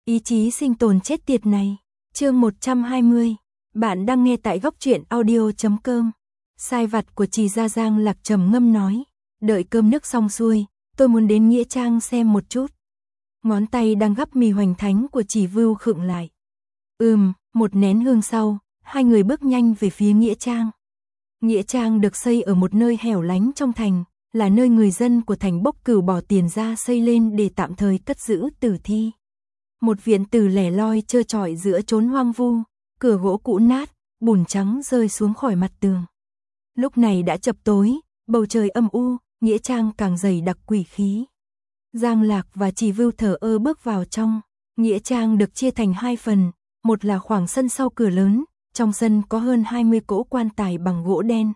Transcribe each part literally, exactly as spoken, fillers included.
Ý chí sinh tồn chết tiệt này. Chương một trăm hai mươi. Bạn đang nghe tại góc truyện audio chấm com. Sai vặt của Trì Gia Giang Lạc trầm ngâm nói, đợi cơm nước xong xuôi, tôi muốn đến nghĩa trang xem một chút. Ngón tay đang gắp mì hoành thánh của Trì Vưu khựng lại. Ừm, một nén hương sau, hai người bước nhanh về phía nghĩa trang. Nghĩa trang được xây ở một nơi hẻo lánh trong thành, là nơi người dân của thành Bốc Cửu bỏ tiền ra xây lên để tạm thời cất giữ tử thi. Một viện tử lẻ loi trơ trọi giữa chốn hoang vu, cửa gỗ cũ nát, bùn trắng rơi xuống khỏi mặt tường. Lúc này đã chập tối, bầu trời âm u, nghĩa trang càng dày đặc quỷ khí. Giang Lạc và Trì Vưu thở ơ bước vào trong. Nghĩa trang được chia thành hai phần, một là khoảng sân sau cửa lớn, trong sân có hơn hai mươi cỗ quan tài bằng gỗ đen.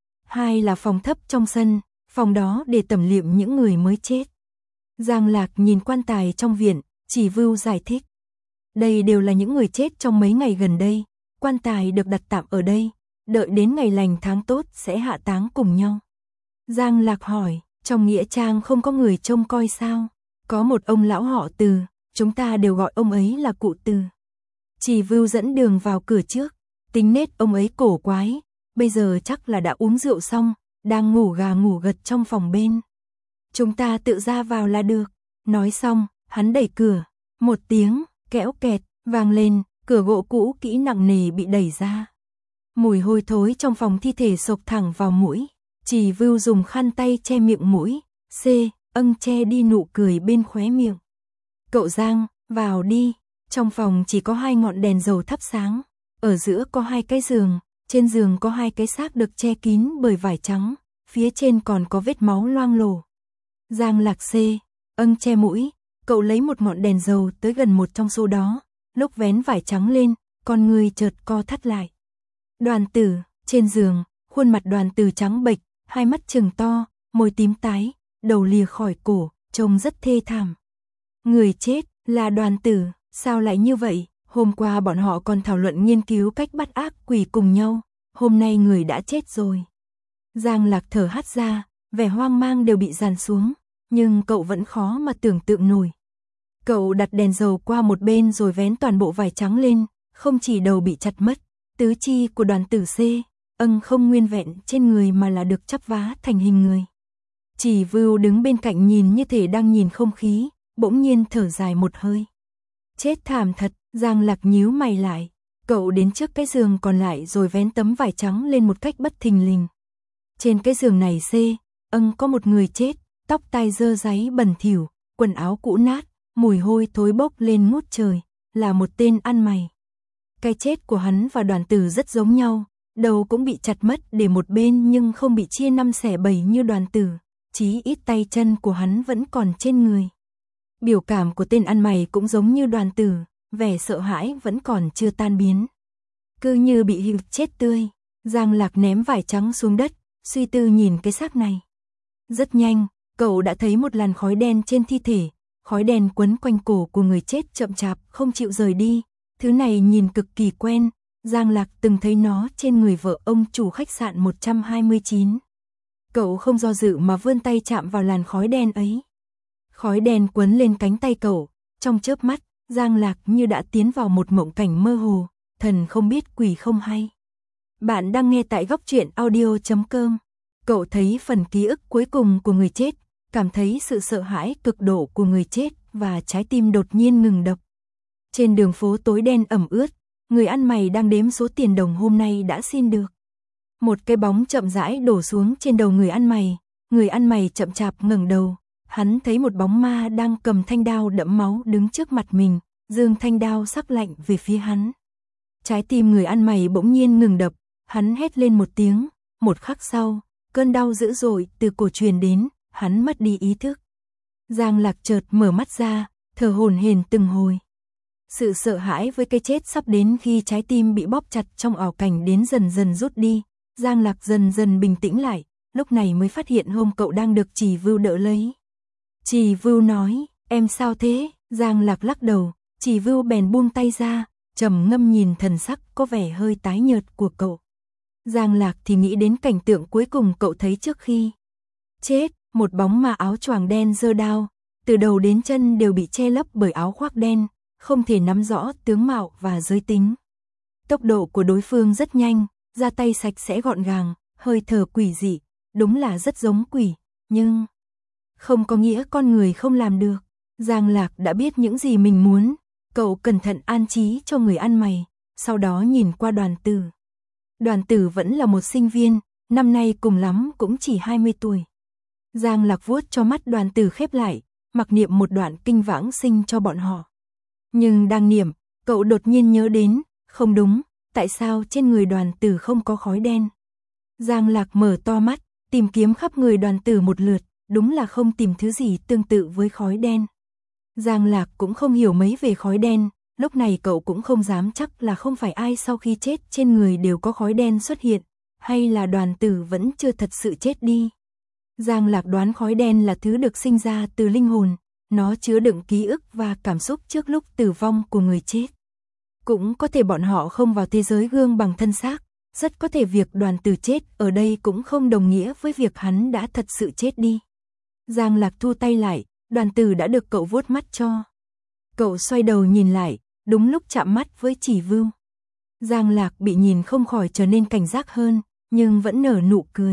Hai là phòng thấp trong sân, phòng đó để tẩm liệm những người mới chết. Giang Lạc nhìn quan tài trong viện, Trì Vưu giải thích. Đây đều là những người chết trong mấy ngày gần đây, quan tài được đặt tạm ở đây, đợi đến ngày lành tháng tốt sẽ hạ táng cùng nhau. Giang Lạc hỏi, trong nghĩa trang không có người trông coi sao? Có một ông lão họ Từ, chúng ta đều gọi ông ấy là cụ Từ. Trì Vưu dẫn đường vào cửa trước, tính nết ông ấy cổ quái, bây giờ chắc là đã uống rượu xong, đang ngủ gà ngủ gật trong phòng bên. Chúng ta tự ra vào là được. Nói xong, hắn đẩy cửa, một tiếng, kẽo kẹt, vang lên, cửa gỗ cũ kỹ nặng nề bị đẩy ra. Mùi hôi thối trong phòng thi thể xộc thẳng vào mũi. Trì Vưu dùng khăn tay che miệng mũi, C, âng che đi nụ cười bên khóe miệng. Cậu Giang, vào đi. Trong phòng chỉ có hai ngọn đèn dầu thắp sáng, ở giữa có hai cái giường, trên giường có hai cái xác được che kín bởi vải trắng, phía trên còn có vết máu loang lổ. Giang Lạc C, âng che mũi, cậu lấy một ngọn đèn dầu tới gần một trong số đó, lúc vén vải trắng lên, con người chợt co thắt lại. Đoàn Tử, trên giường, khuôn mặt Đoàn Tử trắng bệch, hai mắt trừng to, môi tím tái, đầu lìa khỏi cổ, trông rất thê thảm. Người chết là Đoàn Tử, sao lại như vậy? Hôm qua bọn họ còn thảo luận nghiên cứu cách bắt ác quỷ cùng nhau, hôm nay người đã chết rồi. Giang Lạc thở hắt ra, vẻ hoang mang đều bị dàn xuống, nhưng cậu vẫn khó mà tưởng tượng nổi. Cậu đặt đèn dầu qua một bên rồi vén toàn bộ vải trắng lên, không chỉ đầu bị chặt mất, tứ chi của Đoàn Tử C, âng không nguyên vẹn trên người mà là được chắp vá thành hình người. Trì Vưu đứng bên cạnh nhìn như thể đang nhìn không khí, bỗng nhiên thở dài một hơi. Chết thảm thật. Giang Lạc nhíu mày lại, cậu đến trước cái giường còn lại rồi vén tấm vải trắng lên một cách bất thình lình. Trên cái giường này C, âng có một người chết, tóc tai dơ dáy bẩn thỉu, quần áo cũ nát, mùi hôi thối bốc lên ngút trời, là một tên ăn mày. Cái chết của hắn và Đoàn Tử rất giống nhau, đầu cũng bị chặt mất để một bên nhưng không bị chia năm xẻ bảy như Đoàn Tử, chí ít tay chân của hắn vẫn còn trên người. Biểu cảm của tên ăn mày cũng giống như Đoàn Tử, vẻ sợ hãi vẫn còn chưa tan biến. Cứ như bị hưu chết tươi. Giang Lạc ném vải trắng xuống đất, suy tư nhìn cái xác này. Rất nhanh, cậu đã thấy một làn khói đen trên thi thể, khói đen quấn quanh cổ của người chết chậm chạp không chịu rời đi. Thứ này nhìn cực kỳ quen, Giang Lạc từng thấy nó trên người vợ ông chủ khách sạn một trăm hai mươi chín. Cậu không do dự mà vươn tay chạm vào làn khói đen ấy. Khói đen quấn lên cánh tay cậu, trong chớp mắt, Giang Lạc như đã tiến vào một mộng cảnh mơ hồ, thần không biết quỷ không hay. Bạn đang nghe tại góc truyện audio chấm com. Cậu thấy phần ký ức cuối cùng của người chết, cảm thấy sự sợ hãi cực độ của người chết và trái tim đột nhiên ngừng đập. Trên đường phố tối đen ẩm ướt, người ăn mày đang đếm số tiền đồng hôm nay đã xin được. Một cái bóng chậm rãi đổ xuống trên đầu người ăn mày, người ăn mày chậm chạp ngẩng đầu. Hắn thấy một bóng ma đang cầm thanh đao đẫm máu đứng trước mặt mình, giương thanh đao sắc lạnh về phía hắn. Trái tim người ăn mày bỗng nhiên ngừng đập, hắn hét lên một tiếng, một khắc sau, cơn đau dữ dội từ cổ truyền đến, hắn mất đi ý thức. Giang Lạc chợt mở mắt ra, thở hổn hển từng hồi. Sự sợ hãi với cái chết sắp đến khi trái tim bị bóp chặt trong ảo cảnh đến dần dần rút đi, Giang Lạc dần dần bình tĩnh lại, lúc này mới phát hiện hôm cậu đang được Trì Vưu đỡ lấy. Trì Vưu nói, em sao thế? Giang Lạc lắc đầu, Trì Vưu bèn buông tay ra, trầm ngâm nhìn thần sắc có vẻ hơi tái nhợt của cậu. Giang Lạc thì nghĩ đến cảnh tượng cuối cùng cậu thấy trước khi chết, một bóng ma áo choàng đen giơ đao, từ đầu đến chân đều bị che lấp bởi áo khoác đen, không thể nắm rõ tướng mạo và giới tính. Tốc độ của đối phương rất nhanh, ra tay sạch sẽ gọn gàng, hơi thở quỷ dị, đúng là rất giống quỷ, nhưng không có nghĩa con người không làm được. Giang Lạc đã biết những gì mình muốn, cậu cẩn thận an trí cho người ăn mày, sau đó nhìn qua Đoàn Tử. Đoàn Tử vẫn là một sinh viên, năm nay cùng lắm cũng chỉ hai mươi tuổi. Giang Lạc vuốt cho mắt Đoàn Tử khép lại, mặc niệm một đoạn kinh vãng sinh cho bọn họ. Nhưng đang niệm, cậu đột nhiên nhớ đến, không đúng, tại sao trên người Đoàn Tử không có khói đen? Giang Lạc mở to mắt, tìm kiếm khắp người Đoàn Tử một lượt, đúng là không tìm thứ gì tương tự với khói đen. Giang Lạc cũng không hiểu mấy về khói đen, lúc này cậu cũng không dám chắc là không phải ai sau khi chết trên người đều có khói đen xuất hiện, hay là Đoàn Tử vẫn chưa thật sự chết đi. Giang Lạc đoán khói đen là thứ được sinh ra từ linh hồn, nó chứa đựng ký ức và cảm xúc trước lúc tử vong của người chết. Cũng có thể bọn họ không vào thế giới gương bằng thân xác, rất có thể việc Đoàn Tử chết ở đây cũng không đồng nghĩa với việc hắn đã thật sự chết đi. Giang Lạc thu tay lại, Đoàn Tử đã được cậu vuốt mắt cho. Cậu xoay đầu nhìn lại, đúng lúc chạm mắt với Chỉ Vưu. Giang Lạc bị nhìn không khỏi trở nên cảnh giác hơn, nhưng vẫn nở nụ cười.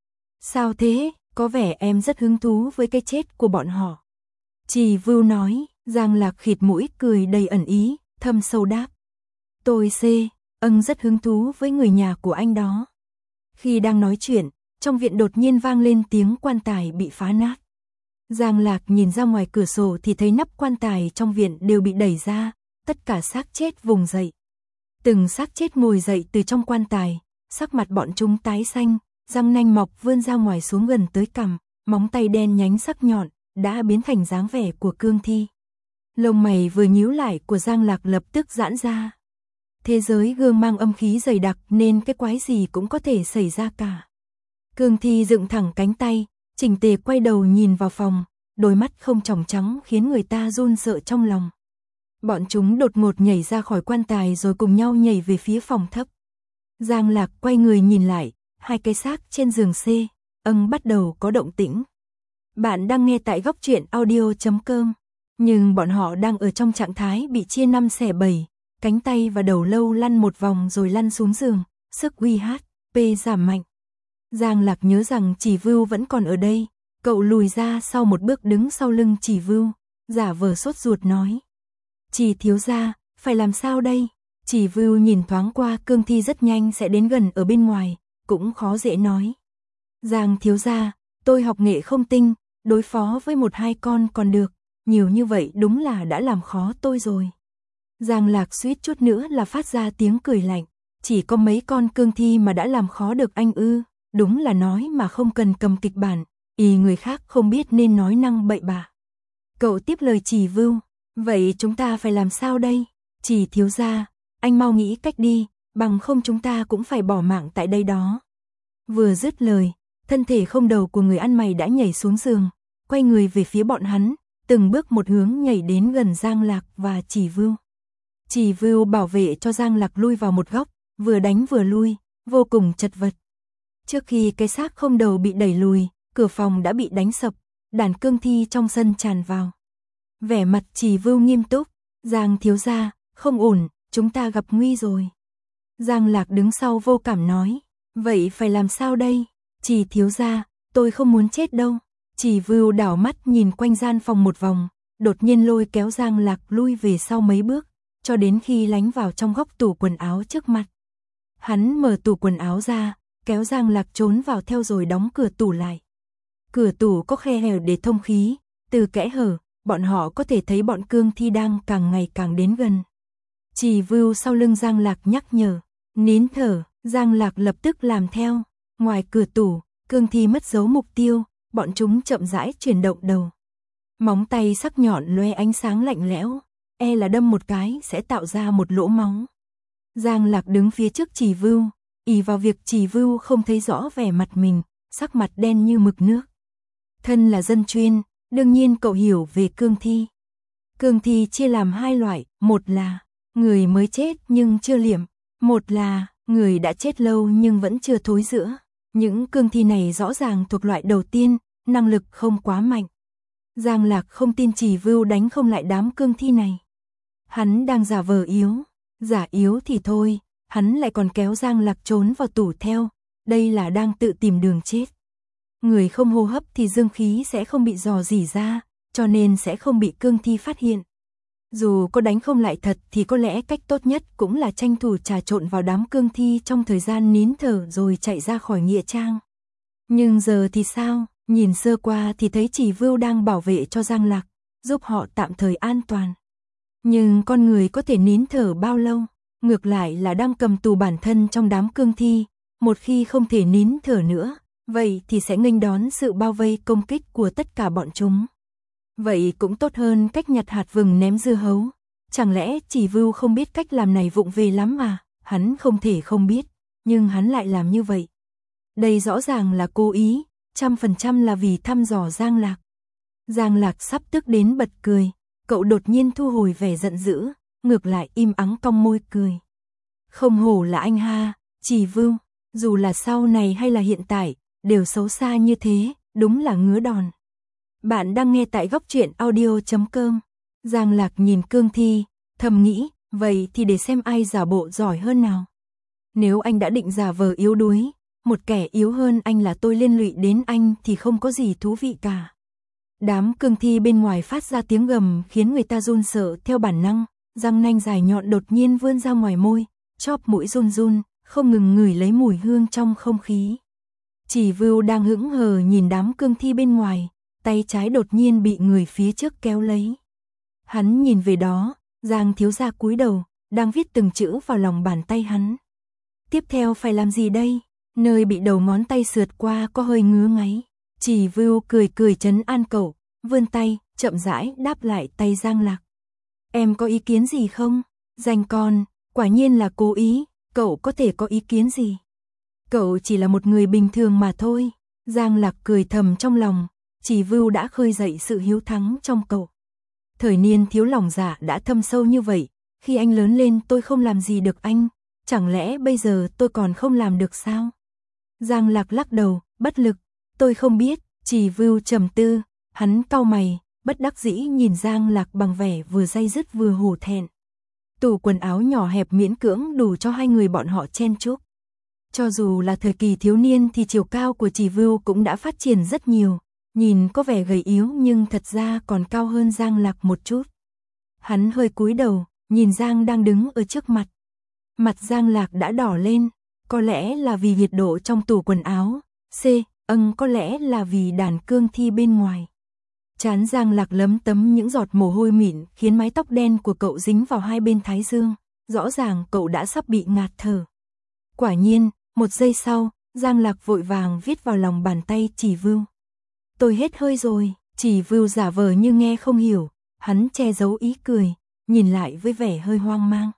Sao thế, có vẻ em rất hứng thú với cái chết của bọn họ. Chỉ Vưu nói, Giang Lạc khịt mũi cười đầy ẩn ý, thâm sâu đáp. Tôi C, âng rất hứng thú với người nhà của anh đó. Khi đang nói chuyện, trong viện đột nhiên vang lên tiếng quan tài bị phá nát. Giang Lạc nhìn ra ngoài cửa sổ thì thấy nắp quan tài trong viện đều bị đẩy ra, tất cả xác chết vùng dậy. Từng xác chết ngồi dậy từ trong quan tài, sắc mặt bọn chúng tái xanh, răng nanh mọc vươn ra ngoài xuống gần tới cằm, móng tay đen nhánh sắc nhọn, đã biến thành dáng vẻ của cương thi. Lông mày vừa nhíu lại của Giang Lạc lập tức giãn ra. Thế giới gương mang âm khí dày đặc nên cái quái gì cũng có thể xảy ra cả. Cương thi dựng thẳng cánh tay, chỉnh tề quay đầu nhìn vào phòng, đôi mắt không tròng trắng khiến người ta run sợ trong lòng. Bọn chúng đột ngột nhảy ra khỏi quan tài rồi cùng nhau nhảy về phía phòng thấp. Giang Lạc quay người nhìn lại, hai cái xác trên giường C, âng bắt đầu có động tĩnh. Bạn đang nghe tại góc truyện audio chấm com, nhưng bọn họ đang ở trong trạng thái bị chia năm xẻ bảy, cánh tay và đầu lâu lăn một vòng rồi lăn xuống giường, sức uy hát pê giảm mạnh. Giang Lạc nhớ rằng Chỉ Vưu vẫn còn ở đây, cậu lùi ra sau một bước đứng sau lưng Chỉ Vưu, giả vờ sốt ruột nói. Chỉ thiếu gia, phải làm sao đây? Chỉ Vưu nhìn thoáng qua cương thi rất nhanh sẽ đến gần ở bên ngoài, cũng khó dễ nói. Giang thiếu gia, tôi học nghệ không tinh, đối phó với một hai con còn được, nhiều như vậy đúng là đã làm khó tôi rồi. Giang Lạc suýt chút nữa là phát ra tiếng cười lạnh, chỉ có mấy con cương thi mà đã làm khó được anh ư, đúng là nói mà không cần cầm kịch bản, ý người khác không biết nên nói năng bậy bạ. Cậu tiếp lời Chỉ Vưu, vậy chúng ta phải làm sao đây? Chỉ thiếu gia, anh mau nghĩ cách đi, bằng không chúng ta cũng phải bỏ mạng tại đây đó. Vừa dứt lời, thân thể không đầu của người ăn mày đã nhảy xuống giường, quay người về phía bọn hắn, từng bước một hướng nhảy đến gần Giang Lạc và Chỉ Vưu. Chỉ Vưu bảo vệ cho Giang Lạc lui vào một góc, vừa đánh vừa lui, vô cùng chật vật. Trước khi cái xác không đầu bị đẩy lùi, cửa phòng đã bị đánh sập, đàn cương thi trong sân tràn vào. Vẻ mặt Chỉ Vưu nghiêm túc, Giang thiếu gia, không ổn, chúng ta gặp nguy rồi. Giang Lạc đứng sau vô cảm nói, vậy phải làm sao đây? Chỉ thiếu gia, tôi không muốn chết đâu. Chỉ Vưu đảo mắt nhìn quanh gian phòng một vòng, đột nhiên lôi kéo Giang Lạc lui về sau mấy bước, cho đến khi lánh vào trong góc tủ quần áo trước mặt. Hắn mở tủ quần áo ra, kéo Giang Lạc trốn vào theo rồi đóng cửa tủ lại. Cửa tủ có khe hở để thông khí, từ kẽ hở, bọn họ có thể thấy bọn cương thi đang càng ngày càng đến gần. Chỉ Vưu sau lưng Giang Lạc nhắc nhở, nín thở, Giang Lạc lập tức làm theo. Ngoài cửa tủ, cương thi mất dấu mục tiêu, bọn chúng chậm rãi chuyển động đầu. Móng tay sắc nhọn loe ánh sáng lạnh lẽo, e là đâm một cái sẽ tạo ra một lỗ máu. Giang Lạc đứng phía trước Chỉ Vưu, ỷ vào việc Chỉ Vưu không thấy rõ vẻ mặt mình, sắc mặt đen như mực nước. Thân là dân chuyên, đương nhiên cậu hiểu về cương thi. Cương thi chia làm hai loại, một là người mới chết nhưng chưa liệm, một là người đã chết lâu nhưng vẫn chưa thối rữa. Những cương thi này rõ ràng thuộc loại đầu tiên, năng lực không quá mạnh. Giang Lạc không tin Chỉ Vưu đánh không lại đám cương thi này. Hắn đang giả vờ yếu, giả yếu thì thôi, hắn lại còn kéo Giang Lạc trốn vào tủ theo, đây là đang tự tìm đường chết. Người không hô hấp thì dương khí sẽ không bị dò dỉ ra, cho nên sẽ không bị cương thi phát hiện. Dù có đánh không lại thật thì có lẽ cách tốt nhất cũng là tranh thủ trà trộn vào đám cương thi trong thời gian nín thở rồi chạy ra khỏi nghĩa trang. Nhưng giờ thì sao, nhìn sơ qua thì thấy Chỉ Vưu đang bảo vệ cho Giang Lạc, giúp họ tạm thời an toàn. Nhưng con người có thể nín thở bao lâu, ngược lại là đang cầm tù bản thân trong đám cương thi, một khi không thể nín thở nữa, vậy thì sẽ nghênh đón sự bao vây công kích của tất cả bọn chúng. Vậy cũng tốt hơn cách nhặt hạt vừng ném dưa hấu. Chẳng lẽ Chỉ Vưu không biết cách làm này vụng về lắm à? Hắn không thể không biết, nhưng hắn lại làm như vậy. Đây rõ ràng là cố ý, trăm phần trăm là vì thăm dò Giang Lạc. Giang Lạc sắp tức đến bật cười, cậu đột nhiên thu hồi vẻ giận dữ, ngược lại im ắng cong môi cười. Không hổ là anh ha, Chỉ Vưu, dù là sau này hay là hiện tại, đều xấu xa như thế, đúng là ngứa đòn. Bạn đang nghe tại góc truyện audio chấm com. Giang Lạc nhìn cương thi, thầm nghĩ, vậy thì để xem ai giả bộ giỏi hơn nào. Nếu anh đã định giả vờ yếu đuối, một kẻ yếu hơn anh là tôi liên lụy đến anh thì không có gì thú vị cả. Đám cương thi bên ngoài phát ra tiếng gầm khiến người ta run sợ theo bản năng, răng nanh dài nhọn đột nhiên vươn ra ngoài môi, chóp mũi run run, không ngừng ngửi lấy mùi hương trong không khí. Chỉ Vưu đang hững hờ nhìn đám cương thi bên ngoài, tay trái đột nhiên bị người phía trước kéo lấy. Hắn nhìn về đó, Giang thiếu gia cúi đầu, đang viết từng chữ vào lòng bàn tay hắn. Tiếp theo phải làm gì đây? Nơi bị đầu ngón tay sượt qua có hơi ngứa ngáy. Chỉ Vưu cười cười trấn an cậu, vươn tay, chậm rãi đáp lại tay Giang Lạc. Em có ý kiến gì không? Danh con, quả nhiên là cố ý, cậu có thể có ý kiến gì? Cậu chỉ là một người bình thường mà thôi. Giang Lạc cười thầm trong lòng, Chỉ Vưu đã khơi dậy sự hiếu thắng trong cậu. Thời niên thiếu lòng dạ đã thâm sâu như vậy, khi anh lớn lên tôi không làm gì được anh, chẳng lẽ bây giờ tôi còn không làm được sao? Giang Lạc lắc đầu, bất lực, tôi không biết. Chỉ Vưu trầm tư, hắn cau mày, bất đắc dĩ nhìn Giang Lạc bằng vẻ vừa day dứt vừa hổ thẹn. Tủ quần áo nhỏ hẹp miễn cưỡng đủ cho hai người bọn họ chen chúc. Cho dù là thời kỳ thiếu niên thì chiều cao của Chỉ Vưu cũng đã phát triển rất nhiều, nhìn có vẻ gầy yếu nhưng thật ra còn cao hơn Giang Lạc một chút. Hắn hơi cúi đầu, nhìn Giang đang đứng ở trước mặt. Mặt Giang Lạc đã đỏ lên, có lẽ là vì nhiệt độ trong tủ quần áo, C, âng có lẽ là vì đàn cương thi bên ngoài. Trán Giang Lạc lấm tấm những giọt mồ hôi mịn khiến mái tóc đen của cậu dính vào hai bên thái dương, rõ ràng cậu đã sắp bị ngạt thở. Quả nhiên, một giây sau, Giang Lạc vội vàng viết vào lòng bàn tay Chỉ Vưu. Tôi hết hơi rồi. Chỉ Vưu giả vờ như nghe không hiểu, hắn che giấu ý cười, nhìn lại với vẻ hơi hoang mang.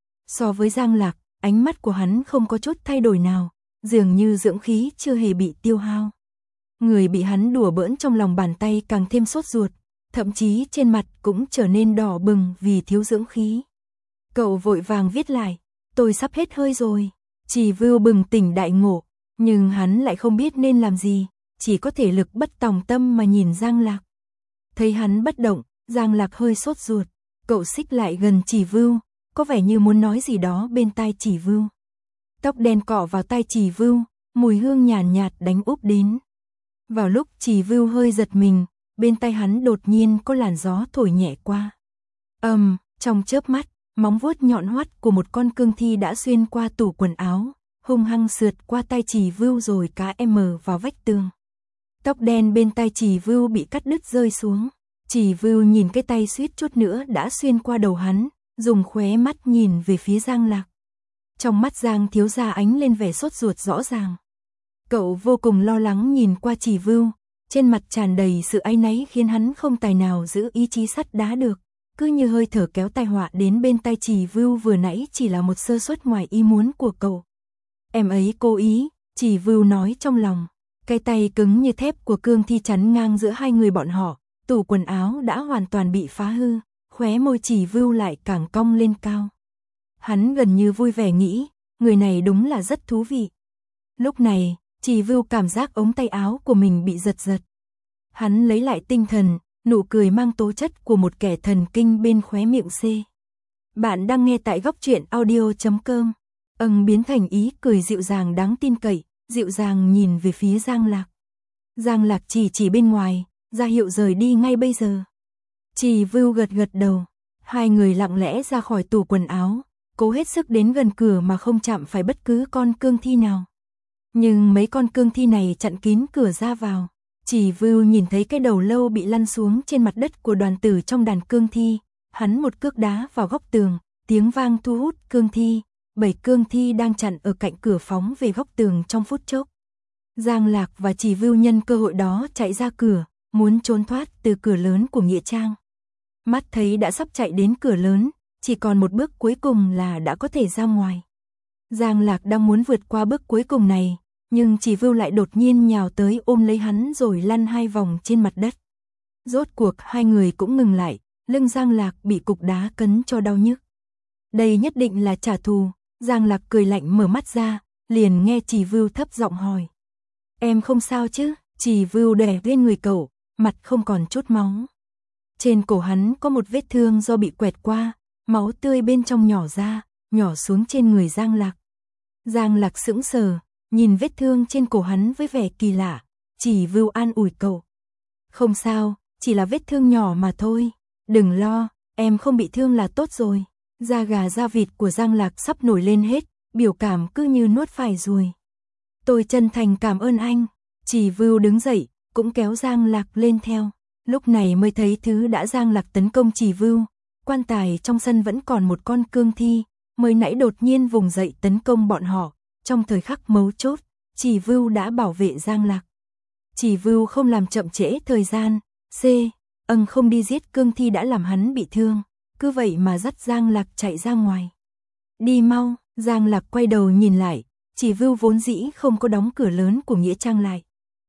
So với Giang Lạc, ánh mắt của hắn không có chút thay đổi nào, dường như dưỡng khí chưa hề bị tiêu hao. Người bị hắn đùa bỡn trong lòng bàn tay càng thêm sốt ruột, thậm chí trên mặt cũng trở nên đỏ bừng vì thiếu dưỡng khí. Cậu vội vàng viết lại, tôi sắp hết hơi rồi. Chỉ Vưu bừng tỉnh đại ngộ, nhưng hắn lại không biết nên làm gì, chỉ có thể lực bất tòng tâm mà nhìn Giang Lạc. Thấy hắn bất động, Giang Lạc hơi sốt ruột, cậu xích lại gần Chỉ Vưu, có vẻ như muốn nói gì đó bên tai Chỉ Vưu. Tóc đen cọ vào tai Chỉ Vưu, mùi hương nhàn nhạt, nhạt đánh úp đến. Vào lúc Chỉ Vưu hơi giật mình, bên tai hắn đột nhiên có làn gió thổi nhẹ qua. Ầm, um, trong chớp mắt, móng vuốt nhọn hoắt của một con cương thi đã xuyên qua tủ quần áo, hung hăng sượt qua tai Chỉ Vưu rồi cá em vào vách tường. Tóc đen bên tai Chỉ Vưu bị cắt đứt rơi xuống. Chỉ Vưu nhìn cái tay suýt chút nữa đã xuyên qua đầu hắn, dùng khóe mắt nhìn về phía Giang Lạc. Trong mắt Giang thiếu gia ánh lên vẻ sốt ruột rõ ràng. Cậu vô cùng lo lắng nhìn qua Chỉ Vưu, trên mặt tràn đầy sự áy náy khiến hắn không tài nào giữ ý chí sắt đá được, cứ như hơi thở kéo tai họa đến bên tai Chỉ Vưu vừa nãy chỉ là một sơ suất ngoài ý muốn của cậu. Em ấy cố ý, Chỉ Vưu nói trong lòng. Cái tay cứng như thép của cương thi chắn ngang giữa hai người bọn họ, tủ quần áo đã hoàn toàn bị phá hư, khóe môi Chỉ Vưu lại càng cong lên cao. Hắn gần như vui vẻ nghĩ, người này đúng là rất thú vị. Lúc này, Chỉ Vưu cảm giác ống tay áo của mình bị giật giật. Hắn lấy lại tinh thần, nụ cười mang tố chất của một kẻ thần kinh bên khóe miệng C. Bạn đang nghe tại góc truyện audio chấm com. Âng biến thành ý cười dịu dàng đáng tin cậy, dịu dàng nhìn về phía Giang Lạc. Giang Lạc chỉ chỉ bên ngoài, ra hiệu rời đi ngay bây giờ. Trì Vưu gật gật đầu, hai người lặng lẽ ra khỏi tủ quần áo, cố hết sức đến gần cửa mà không chạm phải bất cứ con cương thi nào. Nhưng mấy con cương thi này chặn kín cửa ra vào. Trì Vưu nhìn thấy cái đầu lâu bị lăn xuống trên mặt đất của đoàn tử trong đàn cương thi, hắn một cước đá vào góc tường, tiếng vang thu hút cương thi, bảy cương thi đang chặn ở cạnh cửa phóng về góc tường trong phút chốc. Giang Lạc và Trì Vưu nhân cơ hội đó chạy ra cửa, muốn trốn thoát từ cửa lớn của nghĩa trang. Mắt thấy đã sắp chạy đến cửa lớn, chỉ còn một bước cuối cùng là đã có thể ra ngoài. Giang Lạc đang muốn vượt qua bước cuối cùng này, nhưng Trì Vưu lại đột nhiên nhào tới ôm lấy hắn rồi lăn hai vòng trên mặt đất. Rốt cuộc hai người cũng ngừng lại, lưng Giang Lạc bị cục đá cấn cho đau nhức. Đây nhất định là trả thù. Giang Lạc cười lạnh mở mắt ra, liền nghe Trì Vưu thấp giọng hỏi. Em không sao chứ? Trì Vưu đè lên người cậu, mặt không còn chút máu. Trên cổ hắn có một vết thương do bị quẹt qua, máu tươi bên trong nhỏ ra, nhỏ xuống trên người Giang Lạc. Giang Lạc sững sờ, nhìn vết thương trên cổ hắn với vẻ kỳ lạ. Trì Vưu an ủi cậu. Không sao, chỉ là vết thương nhỏ mà thôi. Đừng lo, em không bị thương là tốt rồi. Da gà da vịt của Giang Lạc sắp nổi lên hết, biểu cảm cứ như nuốt phải ruồi. Tôi chân thành cảm ơn anh. Trì Vưu đứng dậy, cũng kéo Giang Lạc lên theo. Lúc này mới thấy thứ đã Giang Lạc tấn công Trì Vưu. Quan tài trong sân vẫn còn một con cương thi, mới nãy đột nhiên vùng dậy tấn công bọn họ. Trong thời khắc mấu chốt, Trì Vưu đã bảo vệ Giang Lạc. Trì Vưu không làm chậm trễ thời gian. C. Âng không đi giết cương thi đã làm hắn bị thương, cứ vậy mà dắt Giang Lạc chạy ra ngoài. Đi mau. Giang Lạc quay đầu nhìn lại, Trì Vưu vốn dĩ không có đóng cửa lớn của nghĩa trang lại.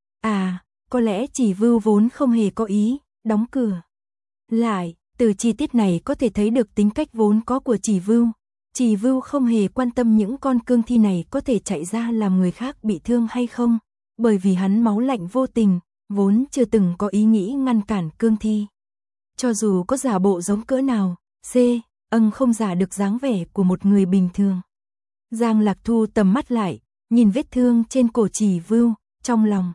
À, có lẽ Trì Vưu vốn không hề có ý đóng cửa lại. Từ chi tiết này có thể thấy được tính cách vốn có của Trì Vưu. Trì Vưu không hề quan tâm những con cương thi này có thể chạy ra làm người khác bị thương hay không, bởi vì hắn máu lạnh vô tình, vốn chưa từng có ý nghĩ ngăn cản cương thi. Cho dù có giả bộ giống cỡ nào, C. Âng không giả được dáng vẻ của một người bình thường. Giang Lạc thu tầm mắt lại, nhìn vết thương trên cổ Trì Vưu, trong lòng.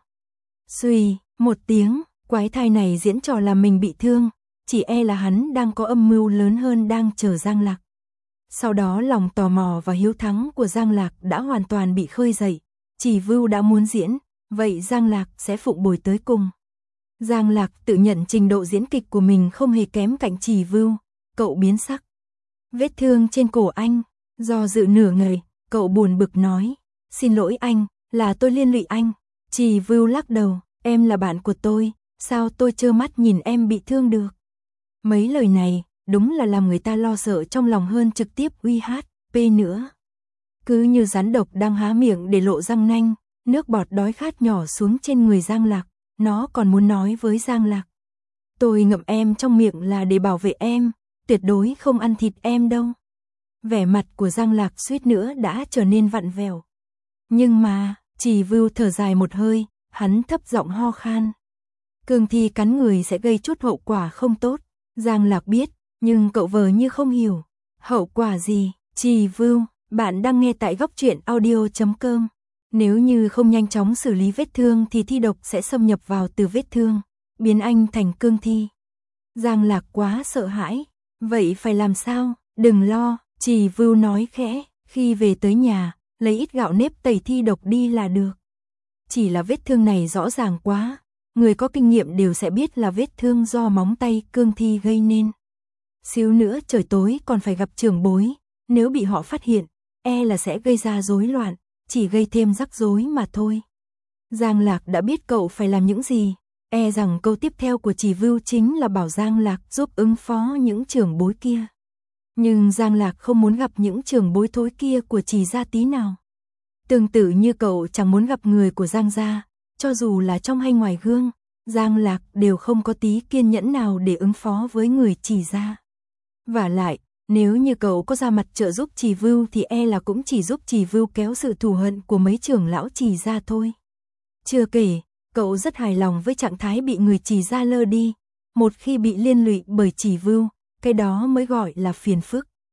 Xuy, một tiếng, quái thai này diễn trò làm mình bị thương, chỉ e là hắn đang có âm mưu lớn hơn đang chờ Giang Lạc. Sau đó lòng tò mò và hiếu thắng của Giang Lạc đã hoàn toàn bị khơi dậy. Trì Vưu đã muốn diễn, vậy Giang Lạc sẽ phụng bồi tới cùng. Giang Lạc tự nhận trình độ diễn kịch của mình không hề kém cạnh Trì Vưu, cậu biến sắc. Vết thương trên cổ anh, do dự nửa ngày, cậu buồn bực nói, xin lỗi anh, là tôi liên lụy anh. Trì Vưu lắc đầu, em là bạn của tôi, sao tôi trơ mắt nhìn em bị thương được. Mấy lời này, đúng là làm người ta lo sợ trong lòng hơn trực tiếp uy hát, pê nữa. Cứ như rắn độc đang há miệng để lộ răng nanh, nước bọt đói khát nhỏ xuống trên người Giang Lạc, nó còn muốn nói với Giang Lạc. Tôi ngậm em trong miệng là để bảo vệ em, tuyệt đối không ăn thịt em đâu. Vẻ mặt của Giang Lạc suýt nữa đã trở nên vặn vẹo. Nhưng mà, Trì Vưu thở dài một hơi, hắn thấp giọng ho khan. Cương thi cắn người sẽ gây chút hậu quả không tốt, Giang Lạc biết, nhưng cậu vờ như không hiểu. Hậu quả gì? Trì Vưu, bạn đang nghe tại góc truyện audio chấm com. Nếu như không nhanh chóng xử lý vết thương thì thi độc sẽ xâm nhập vào từ vết thương, biến anh thành cương thi. Giang Lạc quá sợ hãi. Vậy phải làm sao? Đừng lo, Trì Vưu nói khẽ, khi về tới nhà, lấy ít gạo nếp tẩy thi độc đi là được. Chỉ là vết thương này rõ ràng quá, người có kinh nghiệm đều sẽ biết là vết thương do móng tay cương thi gây nên. Xíu nữa trời tối còn phải gặp trưởng bối, nếu bị họ phát hiện, e là sẽ gây ra rối loạn, chỉ gây thêm rắc rối mà thôi. Giang Lạc đã biết cậu phải làm những gì, e rằng câu tiếp theo của Trì Vưu chính là bảo Giang Lạc giúp ứng phó những trưởng bối kia. Nhưng Giang Lạc không muốn gặp những trưởng bối thối kia của Trì gia tí nào. Tương tự như cậu chẳng muốn gặp người của Giang gia, cho dù là trong hay ngoài gương, Giang Lạc đều không có tí kiên nhẫn nào để ứng phó với người Trì gia. Vả lại, nếu như cậu có ra mặt trợ giúp Trì Vưu thì e là cũng chỉ giúp Trì Vưu kéo sự thù hận của mấy trưởng lão Trì gia thôi. Chưa kể, cậu rất hài lòng với trạng thái bị người Trì gia lơ đi, một khi bị liên lụy bởi Trì Vưu, cái đó mới gọi là phiền phức.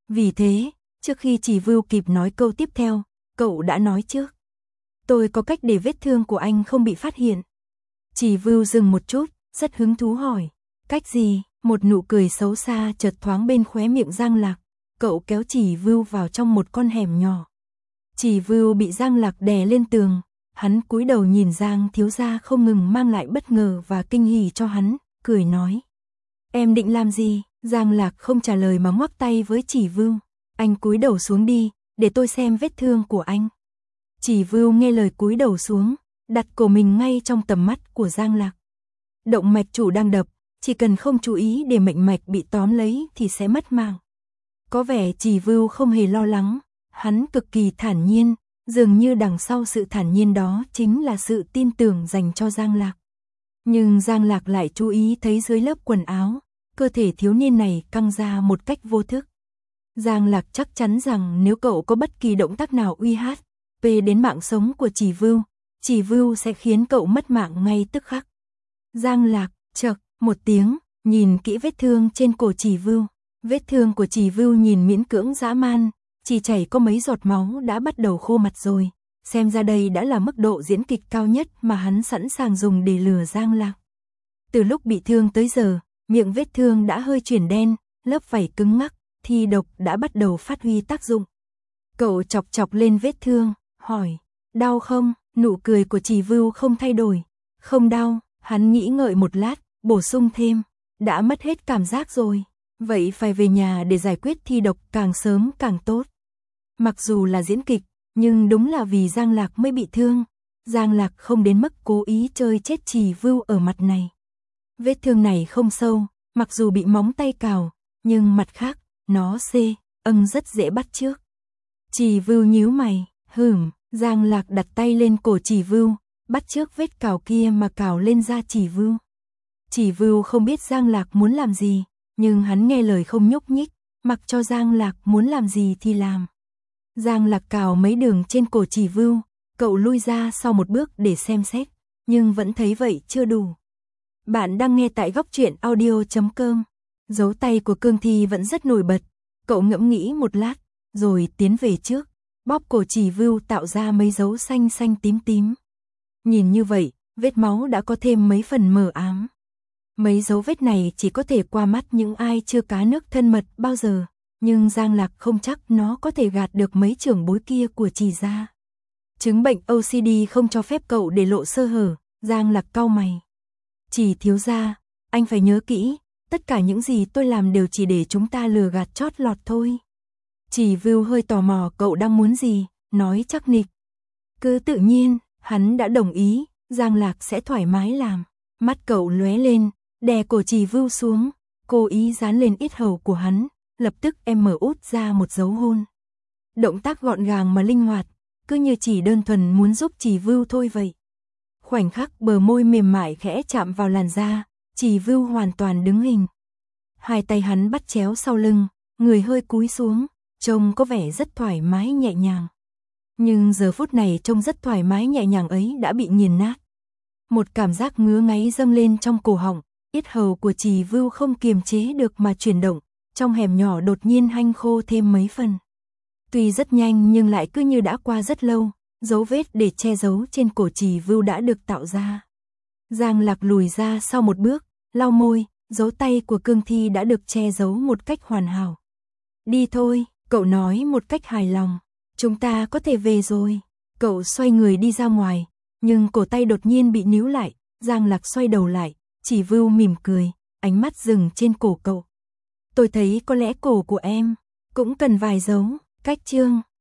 Vì thế, trước khi Chỉ Vưu kịp nói câu tiếp theo, cậu đã nói trước. Tôi có cách để vết thương của anh không bị phát hiện. Chỉ Vưu dừng một chút, rất hứng thú hỏi. Cách gì? Một nụ cười xấu xa chợt thoáng bên khóe miệng Giang Lạc. Cậu kéo Chỉ Vưu vào trong một con hẻm nhỏ. Chỉ Vưu bị Giang Lạc đè lên tường. Hắn cúi đầu nhìn Giang thiếu gia không ngừng mang lại bất ngờ và kinh hỉ cho hắn, cười nói. Em định làm gì? Giang Lạc không trả lời mà ngoắc tay với Chỉ Vưu. Anh cúi đầu xuống đi, để tôi xem vết thương của anh. Chỉ Vưu nghe lời cúi đầu xuống, đặt cổ mình ngay trong tầm mắt của Giang Lạc. Động mạch chủ đang đập, chỉ cần không chú ý để mệnh mạch bị tóm lấy thì sẽ mất mạng. Có vẻ Chỉ Vưu không hề lo lắng, hắn cực kỳ thản nhiên, dường như đằng sau sự thản nhiên đó chính là sự tin tưởng dành cho Giang Lạc. Nhưng Giang Lạc lại chú ý thấy dưới lớp quần áo, cơ thể thiếu niên này căng ra một cách vô thức. Giang Lạc chắc chắn rằng nếu cậu có bất kỳ động tác nào uy hiếp đến mạng sống của Chỉ Vưu, Chỉ Vưu sẽ khiến cậu mất mạng ngay tức khắc. Giang Lạc, chợt, một tiếng, nhìn kỹ vết thương trên cổ Chỉ Vưu. Vết thương của Chỉ Vưu nhìn miễn cưỡng dã man, chỉ chảy có mấy giọt máu đã bắt đầu khô mặt rồi. Xem ra đây đã là mức độ diễn kịch cao nhất mà hắn sẵn sàng dùng để lừa Giang Lạc. Từ lúc bị thương tới giờ, miệng vết thương đã hơi chuyển đen, lớp vảy cứng ngắc, thi độc đã bắt đầu phát huy tác dụng. Cậu chọc chọc lên vết thương, hỏi, đau không? Nụ cười của Chỉ Vưu không thay đổi. Không đau, hắn nghĩ ngợi một lát, bổ sung thêm, đã mất hết cảm giác rồi. Vậy phải về nhà để giải quyết thi độc càng sớm càng tốt. Mặc dù là diễn kịch, nhưng đúng là vì Giang Lạc mới bị thương. Giang Lạc không đến mức cố ý chơi chết Chỉ Vưu ở mặt này. Vết thương này không sâu, mặc dù bị móng tay cào, nhưng mặt khác, nó xê, âng rất dễ bắt chước. Chỉ Vưu nhíu mày, hửm, Giang Lạc đặt tay lên cổ Chỉ Vưu, bắt chước vết cào kia mà cào lên da Chỉ Vưu. Chỉ Vưu không biết Giang Lạc muốn làm gì, nhưng hắn nghe lời không nhúc nhích, mặc cho Giang Lạc muốn làm gì thì làm. Giang Lạc cào mấy đường trên cổ Chỉ Vưu, cậu lui ra sau một bước để xem xét, nhưng vẫn thấy vậy chưa đủ. Bạn đang nghe tại góc truyện audio chấm com. Dấu tay của Cương Thi vẫn rất nổi bật, cậu ngẫm nghĩ một lát, rồi tiến về trước, bóp cổ Chỉ Vưu tạo ra mấy dấu xanh xanh tím tím. Nhìn như vậy, vết máu đã có thêm mấy phần mờ ám. Mấy dấu vết này chỉ có thể qua mắt những ai chưa cá nước thân mật bao giờ, nhưng Giang Lạc không chắc nó có thể gạt được mấy trưởng bối kia của Chỉ gia. Chứng bệnh ô xê đê không cho phép cậu để lộ sơ hở, Giang Lạc cau mày. Chỉ thiếu gia, anh phải nhớ kỹ, tất cả những gì tôi làm đều chỉ để chúng ta lừa gạt chót lọt thôi. Chỉ Vưu hơi tò mò cậu đang muốn gì, nói chắc nịch. Cứ tự nhiên, hắn đã đồng ý, Giang Lạc sẽ thoải mái làm. Mắt cậu lóe lên, đè cổ Chỉ Vưu xuống, cố ý dán lên yết hầu của hắn, lập tức em mở út ra một dấu hôn. Động tác gọn gàng mà linh hoạt, cứ như chỉ đơn thuần muốn giúp Chỉ Vưu thôi vậy. Khoảnh khắc bờ môi mềm mại khẽ chạm vào làn da, Chỉ Vưu hoàn toàn đứng hình. Hai tay hắn bắt chéo sau lưng, người hơi cúi xuống, trông có vẻ rất thoải mái nhẹ nhàng. Nhưng giờ phút này trông rất thoải mái nhẹ nhàng ấy đã bị nghiền nát. Một cảm giác ngứa ngáy dâng lên trong cổ họng, yết hầu của Chỉ Vưu không kiềm chế được mà chuyển động, trong hẻm nhỏ đột nhiên hanh khô thêm mấy phần. Tuy rất nhanh nhưng lại cứ như đã qua rất lâu, dấu vết để che giấu trên cổ Chỉ Vưu đã được tạo ra. Giang Lạc lùi ra sau một bước, lau môi, dấu tay của Cương Thi đã được che giấu một cách hoàn hảo. Đi thôi, cậu nói một cách hài lòng, chúng ta có thể về rồi. Cậu xoay người đi ra ngoài, nhưng cổ tay đột nhiên bị níu lại, Giang Lạc xoay đầu lại, Chỉ Vưu mỉm cười, ánh mắt dừng trên cổ cậu. Tôi thấy có lẽ cổ của em cũng cần vài dấu, cách chương.